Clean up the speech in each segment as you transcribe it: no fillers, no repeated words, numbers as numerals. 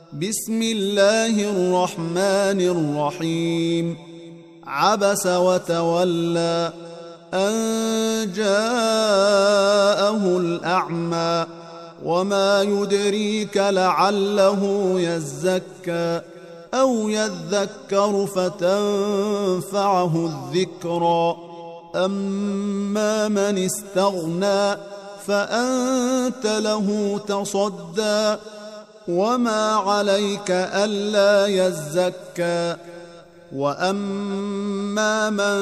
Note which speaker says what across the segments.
Speaker 1: بسم الله الرحمن الرحيم. عبس وتولى أن جاءه الأعمى وما يدريك لعله يزكى أو يذكر فتنفعه الذكرى. أما من استغنى فأنت له تصدى وما عليك ألا يزكى. وأما من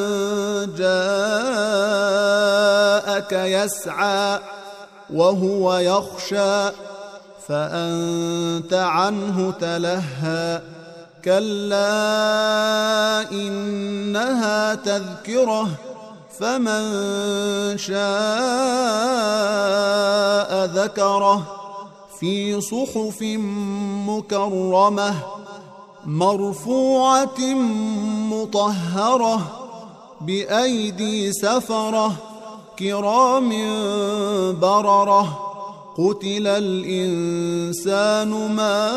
Speaker 1: جاءك يسعى وهو يخشى فأنت عنه تلهى. كلا إنها تذكرة فمن شاء ذكره في صحف مكرمة مرفوعة مطهرة بأيدي سفرة كرام بررة. قتل الإنسان ما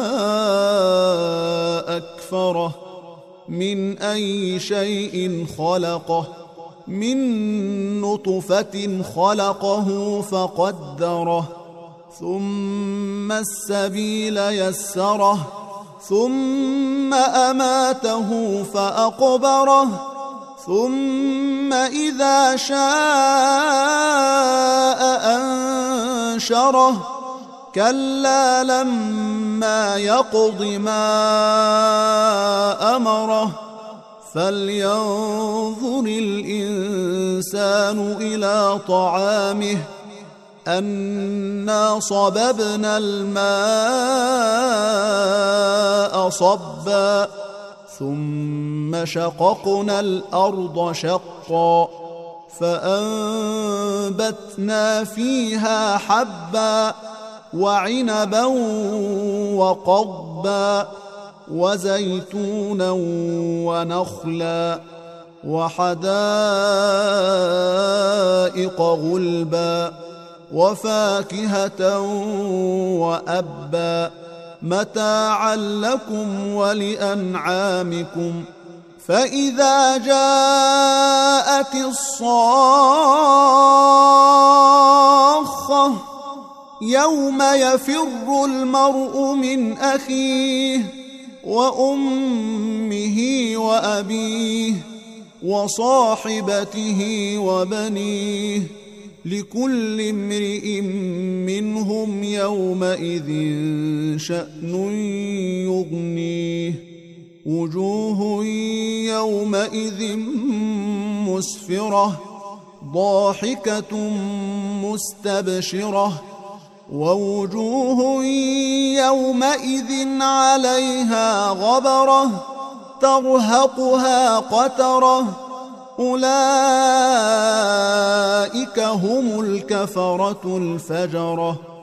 Speaker 1: أكفره من أي شيء خلقه من نطفة خلقه فقدره ثم السبيل يسره ثم أماته فأقبره ثم إذا شاء أنشره. كلا لما يقض ما أمره فلينظر الإنسان إلى طعامه أنا صببنا الماء صبا ثم شققنا الأرض شقا فأنبتنا فيها حبا وعنبا وقضبا وزيتونا ونخلا وحدائق غلبا وفاكهة وأبا متاعا لكم ولأنعامكم. فإذا جاءت الصاخة يوم يفر المرء من أخيه وأمه وأبيه وصاحبته وبنيه لكل امرئ منهم يومئذ شأن يغنيه. وجوه يومئذ مسفرة ضاحكة مستبشرة ووجوه يومئذ عليها غبرة ترهقها قترة أولئك هم الكفرة الفجرة.